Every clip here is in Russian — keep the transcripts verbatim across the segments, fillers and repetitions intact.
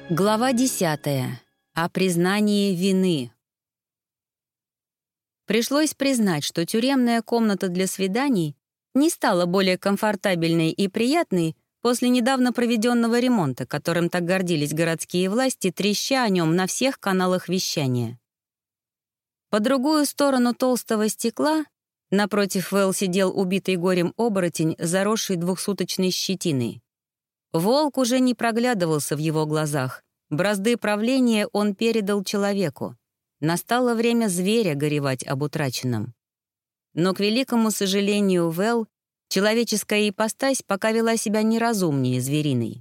Глава десятая. О признании вины. Пришлось признать, что тюремная комната для свиданий не стала более комфортабельной и приятной после недавно проведенного ремонта, которым так гордились городские власти, треща о нем на всех каналах вещания. По другую сторону толстого стекла напротив Вэл сидел убитый горем оборотень, заросший двухсуточной щетиной. Волк уже не проглядывался в его глазах. Бразды правления он передал человеку. Настало время зверя горевать об утраченном. Но, к великому сожалению Вэл, человеческая ипостась пока вела себя неразумнее звериной.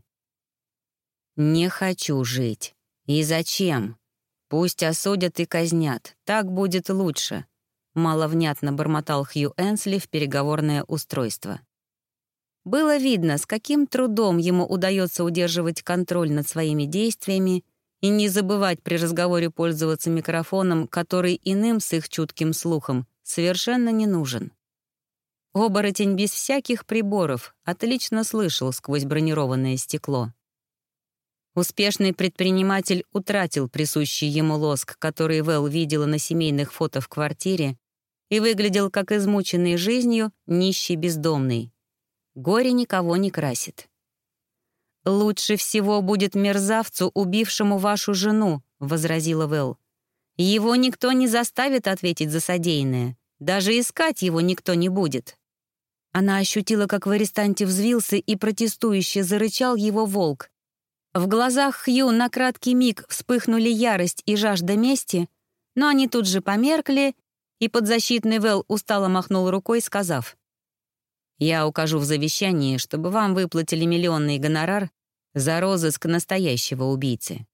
«Не хочу жить. И зачем? Пусть осудят и казнят. Так будет лучше», — маловнятно бормотал Хью Энсли в переговорное устройство. Было видно, с каким трудом ему удается удерживать контроль над своими действиями и не забывать при разговоре пользоваться микрофоном, который иным с их чутким слухом совершенно не нужен. Оборотень без всяких приборов отлично слышал сквозь бронированное стекло. Успешный предприниматель утратил присущий ему лоск, который Вэл видела на семейных фото в квартире, и выглядел как измученный жизнью нищий бездомный. Горе никого не красит. «Лучше всего будет мерзавцу, убившему вашу жену», — возразила Вэл. «Его никто не заставит ответить за содеянное. Даже искать его никто не будет». Она ощутила, как в арестанте взвился и протестующе зарычал его волк. В глазах Хью на краткий миг вспыхнули ярость и жажда мести, но они тут же померкли, и подзащитный Вэл устало махнул рукой, сказав: «Я укажу в завещании, чтобы вам выплатили миллионный гонорар за розыск настоящего убийцы».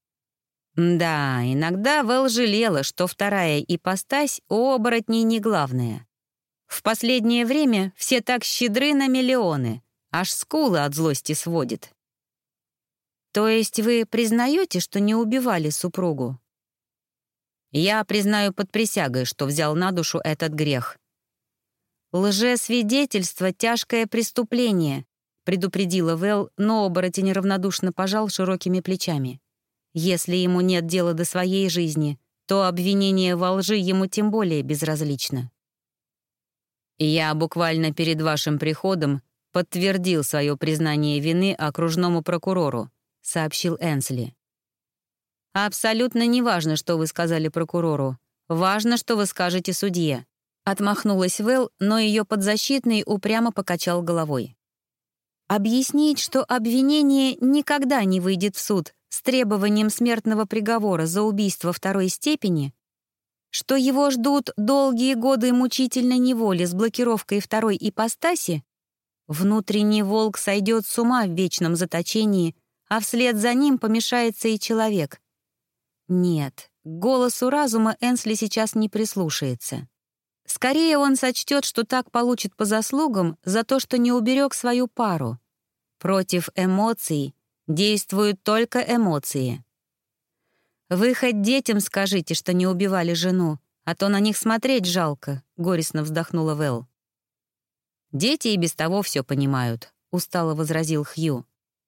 Да, иногда Вэл жалела, что вторая ипостась у оборотней не главная. В последнее время все так щедры на миллионы, аж скулы от злости сводит. «То есть вы признаете, что не убивали супругу?» «Я признаю под присягой, что взял на душу этот грех». «Лжесвидетельство — тяжкое преступление», — предупредила Вэл, но оборотень равнодушно пожал широкими плечами. «Если ему нет дела до своей жизни, то обвинение во лжи ему тем более безразлично». «Я буквально перед вашим приходом подтвердил свое признание вины окружному прокурору», — сообщил Энсли. «Абсолютно не важно, что вы сказали прокурору. Важно, что вы скажете судье». Отмахнулась Вэл, но ее подзащитный упрямо покачал головой. Объяснить, что обвинение никогда не выйдет в суд с требованием смертного приговора за убийство второй степени, что его ждут долгие годы мучительной неволи с блокировкой второй ипостаси, внутренний волк сойдет с ума в вечном заточении, а вслед за ним помешается и человек. Нет, к голосу разума Энсли сейчас не прислушается. Скорее он сочтет, что так получит по заслугам за то, что не уберег свою пару. Против эмоций действуют только эмоции. «Вы хоть детям скажите, что не убивали жену, а то на них смотреть жалко», — горестно вздохнула Вэл. «Дети и без того все понимают», — устало возразил Хью.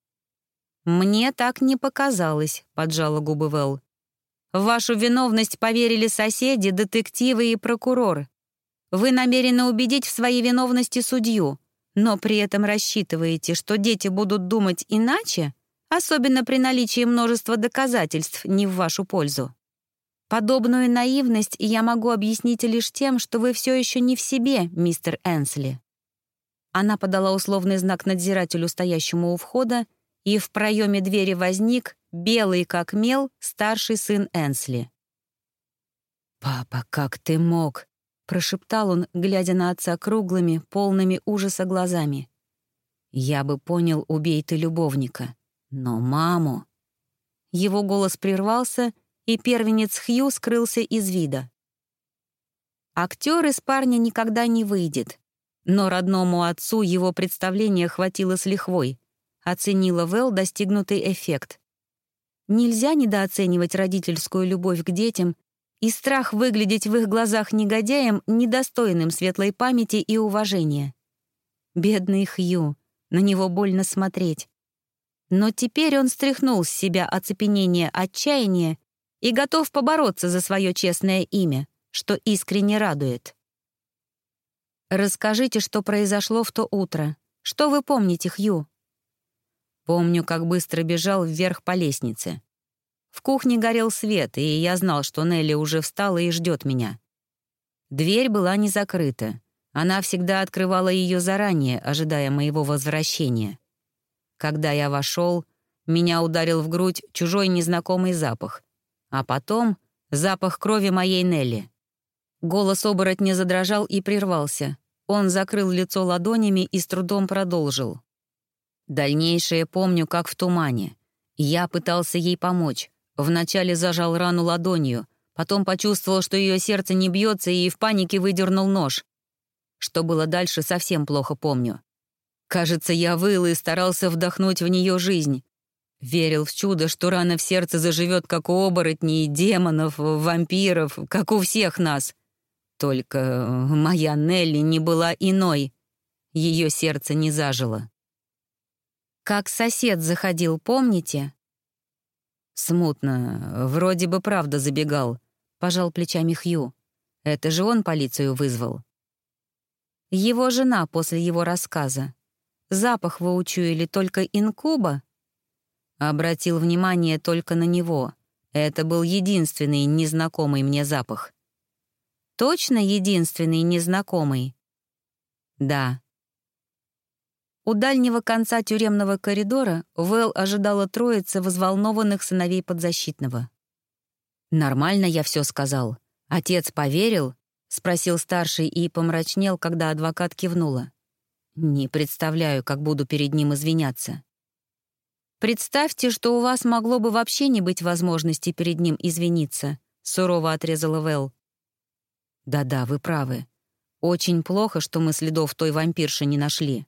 «Мне так не показалось», — поджала губы Вэл. «В вашу виновность поверили соседи, детективы и прокурор. Вы намерены убедить в своей виновности судью, но при этом рассчитываете, что дети будут думать иначе, особенно при наличии множества доказательств не в вашу пользу. Подобную наивность я могу объяснить лишь тем, что вы все еще не в себе, мистер Энсли». Она подала условный знак надзирателю, стоящему у входа, и в проеме двери возник, белый как мел, старший сын Энсли. «Папа, как ты мог?» — прошептал он, глядя на отца круглыми, полными ужаса глазами. «Я бы понял, убей ты любовника. Но маму...» Его голос прервался, и первенец Хью скрылся из вида. Актер из парня никогда не выйдет, но родному отцу его представления хватило с лихвой, оценила Вэл достигнутый эффект. Нельзя недооценивать родительскую любовь к детям и страх выглядеть в их глазах негодяем, недостойным светлой памяти и уважения. Бедный Хью, на него больно смотреть. Но теперь он стряхнул с себя оцепенение отчаяния и готов побороться за свое честное имя, что искренне радует. «Расскажите, что произошло в то утро. Что вы помните, Хью?» Помню, как быстро бежал вверх по лестнице. В кухне горел свет, и я знал, что Нелли уже встала и ждет меня. Дверь была не закрыта. Она всегда открывала ее заранее, ожидая моего возвращения. Когда я вошел, меня ударил в грудь чужой незнакомый запах, а потом запах крови моей Нелли. Голос оборотня задрожал и прервался. Он закрыл лицо ладонями и с трудом продолжил. Дальнейшее помню, как в тумане. Я пытался ей помочь. Вначале зажал рану ладонью, потом почувствовал, что ее сердце не бьется, и в панике выдернул нож. Что было дальше, совсем плохо помню. Кажется, я выл и старался вдохнуть в нее жизнь. Верил в чудо, что рана в сердце заживет, как у оборотней, демонов, вампиров, как у всех нас. Только моя Нелли не была иной. Ее сердце не зажило. Как сосед заходил, помните? Смутно. Вроде бы правда забегал. Пожал плечами Хью. Это же он полицию вызвал. Его жена после его рассказа. Запах вы учуяли только инкуба? Обратил внимание только на него. Это был единственный незнакомый мне запах. Точно единственный незнакомый? Да. У дальнего конца тюремного коридора Вэл ожидала троица взволнованных сыновей подзащитного. «Нормально я все сказал. Отец поверил?» — спросил старший и помрачнел, когда адвокат кивнула. «Не представляю, как буду перед ним извиняться». «Представьте, что у вас могло бы вообще не быть возможности перед ним извиниться», — сурово отрезала Вэл. «Да-да, вы правы. Очень плохо, что мы следов той вампирши не нашли».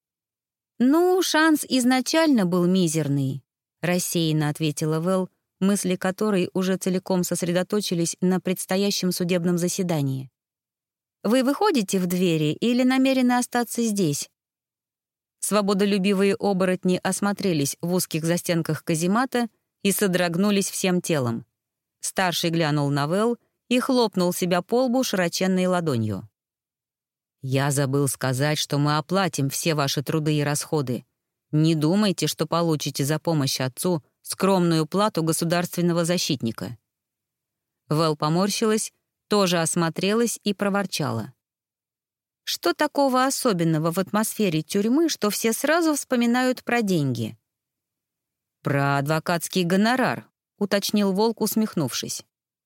«Ну, шанс изначально был мизерный», — рассеянно ответила Вэл, мысли которой уже целиком сосредоточились на предстоящем судебном заседании. «Вы выходите в двери или намерены остаться здесь?» Свободолюбивые оборотни осмотрелись в узких застенках каземата и содрогнулись всем телом. Старший глянул на Вэл и хлопнул себя по лбу широченной ладонью. «Я забыл сказать, что мы оплатим все ваши труды и расходы. Не думайте, что получите за помощь отцу скромную плату государственного защитника». Вэл поморщилась, тоже осмотрелась и проворчала. «Что такого особенного в атмосфере тюрьмы, что все сразу вспоминают про деньги?» «Про адвокатский гонорар», — уточнил Волк, усмехнувшись.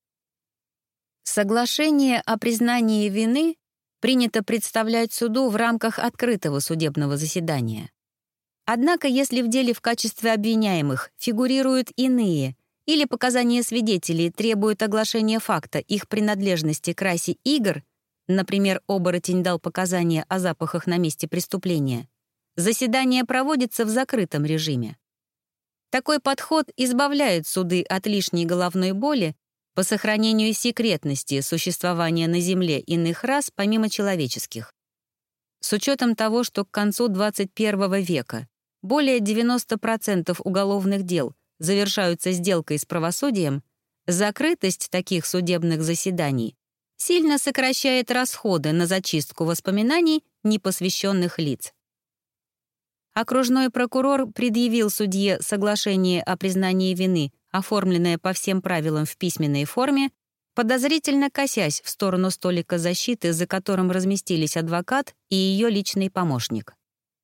«Соглашение о признании вины принято представлять суду в рамках открытого судебного заседания. Однако, если в деле в качестве обвиняемых фигурируют иные или показания свидетелей требуют оглашения факта их принадлежности к расе игр, например, оборотень дал показания о запахах на месте преступления, заседание проводится в закрытом режиме. Такой подход избавляет суды от лишней головной боли по сохранению секретности существования на Земле иных рас помимо человеческих. С учетом того, что к концу двадцать первого века более девяноста процентов уголовных дел завершаются сделкой с правосудием, закрытость таких судебных заседаний сильно сокращает расходы на зачистку воспоминаний непосвященных лиц. Окружной прокурор предъявил судье соглашение о признании вины, оформленное по всем правилам в письменной форме, подозрительно косясь в сторону столика защиты, за которым разместились адвокат и ее личный помощник.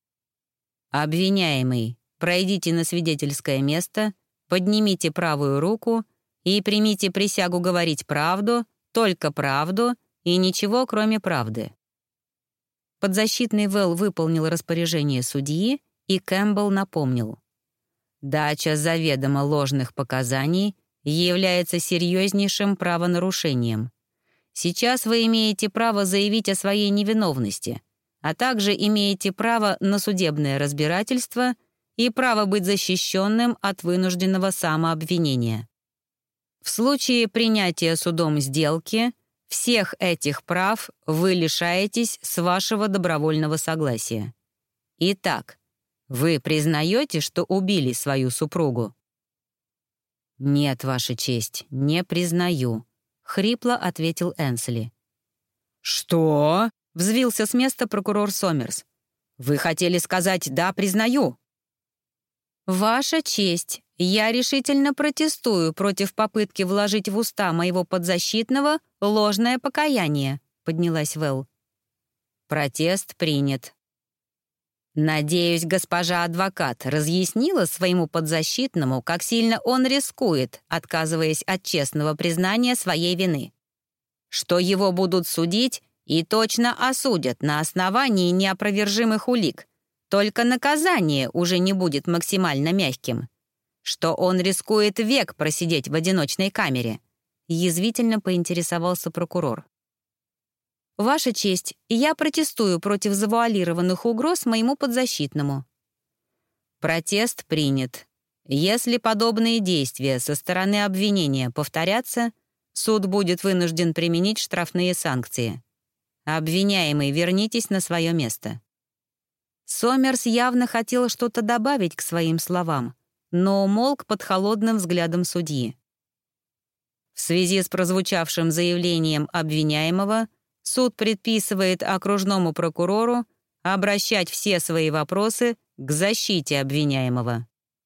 «Обвиняемый, пройдите на свидетельское место, поднимите правую руку и примите присягу говорить правду, только правду и ничего, кроме правды». Подзащитный Вэл выполнил распоряжение судьи, и Кэмпбелл напомнил. «Дача заведомо ложных показаний является серьезнейшим правонарушением. Сейчас вы имеете право заявить о своей невиновности, а также имеете право на судебное разбирательство и право быть защищенным от вынужденного самообвинения. В случае принятия судом сделки всех этих прав вы лишаетесь с вашего добровольного согласия. Итак, Вы признаете, что убили свою супругу?» «Нет, Ваша честь, не признаю», — хрипло ответил Энсли. «Что?» — взвился с места прокурор Сомерс. «Вы хотели сказать «да, признаю»?» «Ваша честь, я решительно протестую против попытки вложить в уста моего подзащитного ложное покаяние», — поднялась Вэлл. «Протест принят». «Надеюсь, госпожа адвокат разъяснила своему подзащитному, как сильно он рискует, отказываясь от честного признания своей вины. Что его будут судить и точно осудят на основании неопровержимых улик, только наказание уже не будет максимально мягким. Что он рискует век просидеть в одиночной камере», — язвительно поинтересовался прокурор. «Ваша честь, я протестую против завуалированных угроз моему подзащитному». «Протест принят. Если подобные действия со стороны обвинения повторятся, суд будет вынужден применить штрафные санкции. Обвиняемый, вернитесь на свое место». Сомерс явно хотел что-то добавить к своим словам, но умолк под холодным взглядом судьи. В связи с прозвучавшим заявлением обвиняемого суд предписывает окружному прокурору обращать все свои вопросы к защите обвиняемого.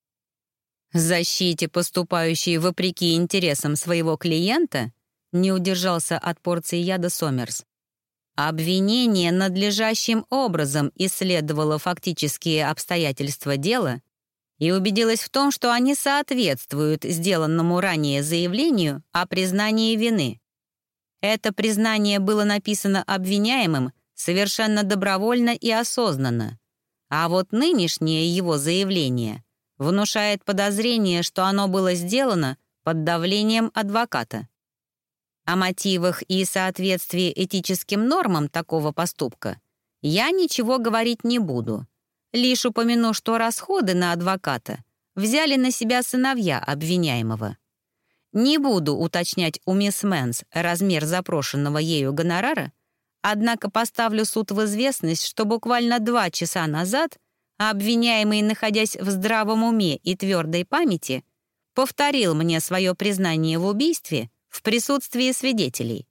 Защите, поступающей вопреки интересам своего клиента, не удержался от порции яда Сомерс. Обвинение надлежащим образом исследовало фактические обстоятельства дела и убедилось в том, что они соответствуют сделанному ранее заявлению о признании вины. Это признание было написано обвиняемым совершенно добровольно и осознанно, а вот нынешнее его заявление внушает подозрение, что оно было сделано под давлением адвоката. О мотивах и соответствии этическим нормам такого поступка я ничего говорить не буду, лишь упомяну, что расходы на адвоката взяли на себя сыновья обвиняемого. Не буду уточнять у мисс Мэнс размер запрошенного ею гонорара, однако поставлю суд в известность, что буквально два часа назад обвиняемый, находясь в здравом уме и твердой памяти, повторил мне свое признание в убийстве в присутствии свидетелей.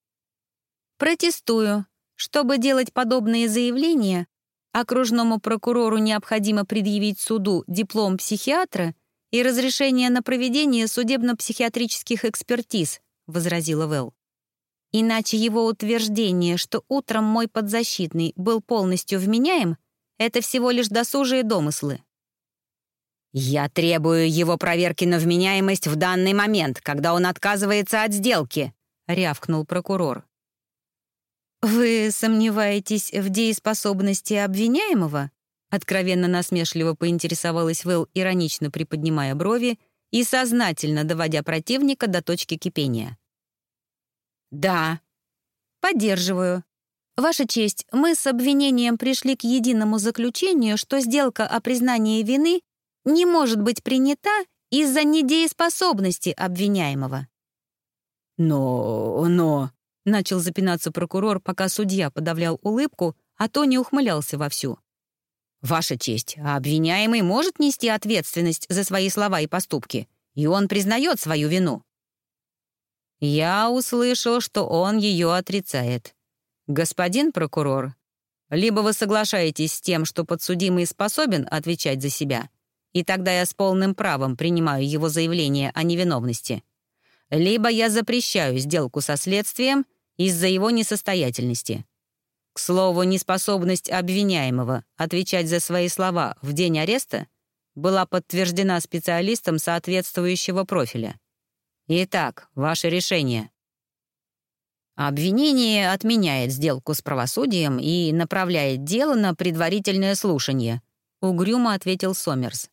Протестую. Чтобы делать подобные заявления, окружному прокурору необходимо предъявить суду диплом психиатра и разрешение на проведение судебно-психиатрических экспертиз, возразила Вэлл. Иначе его утверждение, что утром мой подзащитный был полностью вменяем, это всего лишь досужие домыслы. «Я требую его проверки на вменяемость в данный момент, когда он отказывается от сделки», — рявкнул прокурор. «Вы сомневаетесь в дееспособности обвиняемого?» Откровенно насмешливо поинтересовалась Вэлл, иронично приподнимая брови и сознательно доводя противника до точки кипения. «Да». «Поддерживаю. Ваша честь, мы с обвинением пришли к единому заключению, что сделка о признании вины не может быть принята из-за недееспособности обвиняемого». «Но... но...» — начал запинаться прокурор, пока судья подавлял улыбку, а Тони ухмылялся вовсю. «Ваша честь, а обвиняемый может нести ответственность за свои слова и поступки, и он признает свою вину». «Я услышал, что он ее отрицает. Господин прокурор, либо вы соглашаетесь с тем, что подсудимый способен отвечать за себя, и тогда я с полным правом принимаю его заявление о невиновности, либо я запрещаю сделку со следствием из-за его несостоятельности. К слову, неспособность обвиняемого отвечать за свои слова в день ареста была подтверждена специалистом соответствующего профиля. Итак, ваше решение». «Обвинение отменяет сделку с правосудием и направляет дело на предварительное слушание», — угрюмо ответил Сомерс.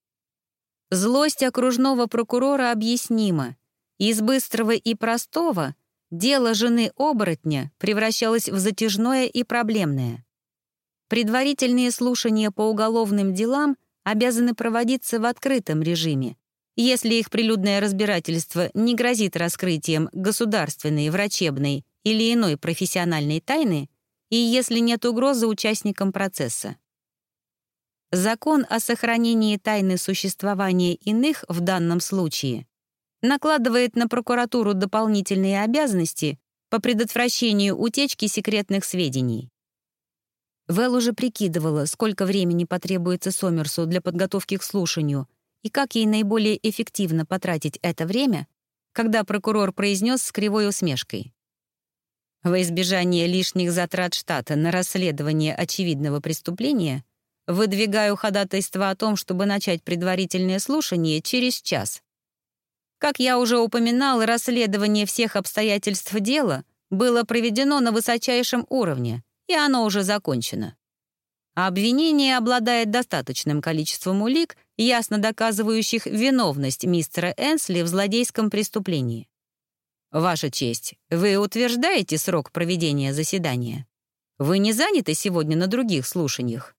Злость окружного прокурора объяснима. Из быстрого и простого дело жены оборотня превращалось в затяжное и проблемное. Предварительные слушания по уголовным делам обязаны проводиться в открытом режиме, если их прилюдное разбирательство не грозит раскрытием государственной, врачебной или иной профессиональной тайны и если нет угрозы участникам процесса. Закон о сохранении тайны существования иных в данном случае накладывает на прокуратуру дополнительные обязанности по предотвращению утечки секретных сведений. Вэл уже прикидывала, сколько времени потребуется Сомерсу для подготовки к слушанию и как ей наиболее эффективно потратить это время, когда прокурор произнес с кривой усмешкой: «Во избежание лишних затрат штата на расследование очевидного преступления выдвигаю ходатайство о том, чтобы начать предварительное слушание через час. Как я уже упоминал, расследование всех обстоятельств дела было проведено на высочайшем уровне, и оно уже закончено. Обвинение обладает достаточным количеством улик, ясно доказывающих виновность мистера Энсли в злодейском преступлении. Ваша честь, вы утверждаете срок проведения заседания? Вы не заняты сегодня на других слушаниях?»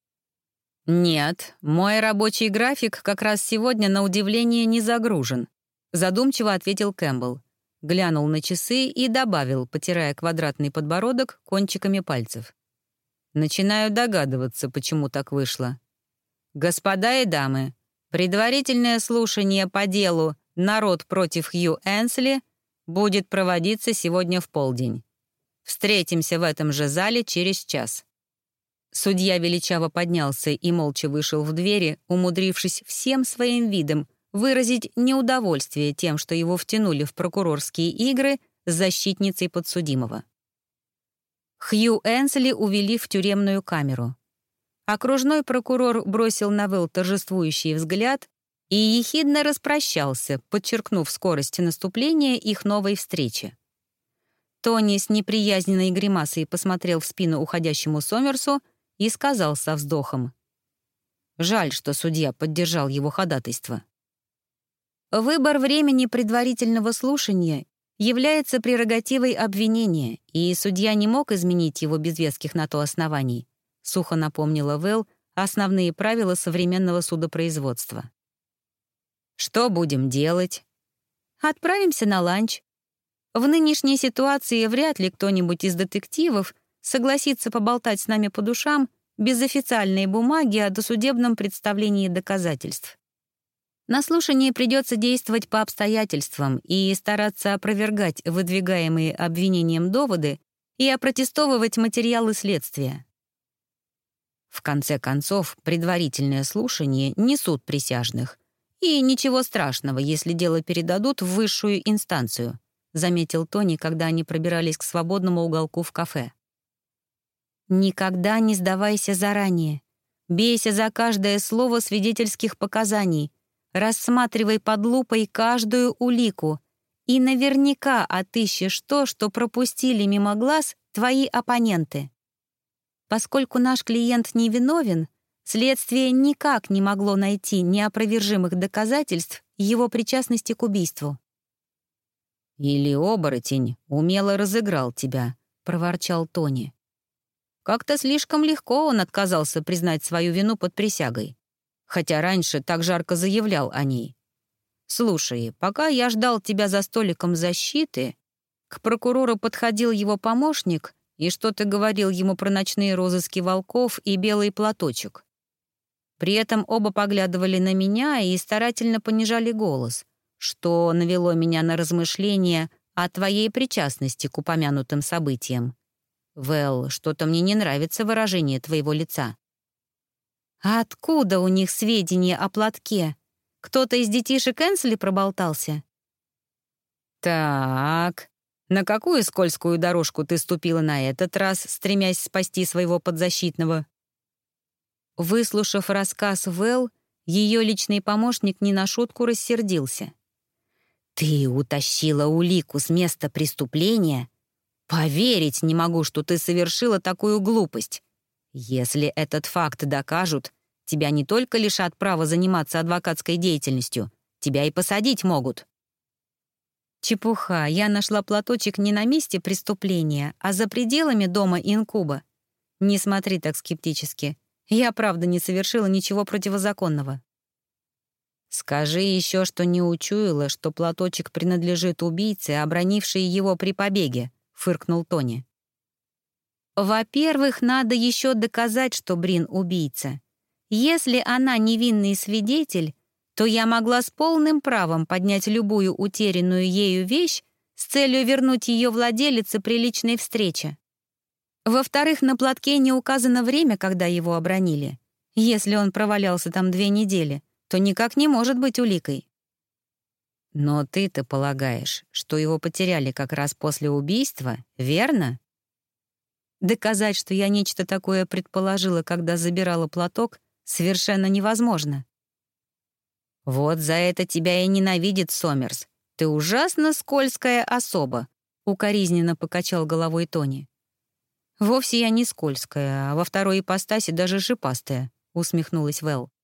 «Нет, мой рабочий график как раз сегодня, на удивление, не загружен», задумчиво ответил Кэмпбелл, глянул на часы и добавил, потирая квадратный подбородок кончиками пальцев: «Начинаю догадываться, почему так вышло. Господа и дамы, предварительное слушание по делу «Народ против Хью Энсли» будет проводиться сегодня в полдень. Встретимся в этом же зале через час». Судья величаво поднялся и молча вышел в двери, умудрившись всем своим видом выразить неудовольствие тем, что его втянули в прокурорские игры с защитницей подсудимого. Хью Энсли увели в тюремную камеру. Окружной прокурор бросил на Вэл торжествующий взгляд и ехидно распрощался, подчеркнув скорость наступления их новой встречи. Тони с неприязненной гримасой посмотрел в спину уходящему Сомерсу и сказал со вздохом: «Жаль, что судья поддержал его ходатайство». Выбор времени предварительного слушания является прерогативой обвинения, и судья не мог изменить его без веских на то оснований, сухо напомнила Вэл основные правила современного судопроизводства. «Что будем делать?» «Отправимся на ланч. В нынешней ситуации вряд ли кто-нибудь из детективов согласится поболтать с нами по душам без официальной бумаги о досудебном представлении доказательств. На слушании придется действовать по обстоятельствам и стараться опровергать выдвигаемые обвинением доводы и опротестовывать материалы следствия. В конце концов, предварительное слушание не суд присяжных, и ничего страшного, если дело передадут в высшую инстанцию», заметил Тони, когда они пробирались к свободному уголку в кафе. «Никогда не сдавайся заранее. Бейся за каждое слово свидетельских показаний. Рассматривай под лупой каждую улику и наверняка отыщешь то, что пропустили мимо глаз твои оппоненты. Поскольку наш клиент невиновен, следствие никак не могло найти неопровержимых доказательств его причастности к убийству». «Или оборотень умело разыграл тебя», — проворчал Тони. Как-то слишком легко он отказался признать свою вину под присягой, хотя раньше так жарко заявлял о ней. «Слушай, пока я ждал тебя за столиком защиты, к прокурору подходил его помощник и что-то говорил ему про ночные розыски волков и белый платочек. При этом оба поглядывали на меня и старательно понижали голос, что навело меня на размышления о твоей причастности к упомянутым событиям. Вэл, что-то мне не нравится выражение твоего лица». «А откуда у них сведения о платке? Кто-то из детишек Энсли проболтался?» «Так, на какую скользкую дорожку ты ступила на этот раз, стремясь спасти своего подзащитного?» Выслушав рассказ Вэл, ее личный помощник не на шутку рассердился. «Ты утащила улику с места преступления? Поверить не могу, что ты совершила такую глупость. Если этот факт докажут, тебя не только лишат права заниматься адвокатской деятельностью, тебя и посадить могут». «Чепуха, я нашла платочек не на месте преступления, а за пределами дома инкуба. Не смотри так скептически. Я правда не совершила ничего противозаконного». «Скажи еще, что не учуяла, что платочек принадлежит убийце, обронившей его при побеге», — фыркнул Тони. «Во-первых, надо еще доказать, что Брин убийца. Если она невинный свидетель, то я могла с полным правом поднять любую утерянную ею вещь с целью вернуть ее владелице при личной встрече. Во-вторых, на платке не указано время, когда его обронили. Если он провалялся там две недели, то никак не может быть уликой. Но ты-то полагаешь, что его потеряли как раз после убийства, верно? Доказать, что я нечто такое предположила, когда забирала платок, совершенно невозможно. Вот за это тебя и ненавидит Сомерс. Ты ужасно скользкая особа, укоризненно покачал головой Тони. Вовсе я не скользкая, а во второй ипостаси даже шипастая, усмехнулась Вэл.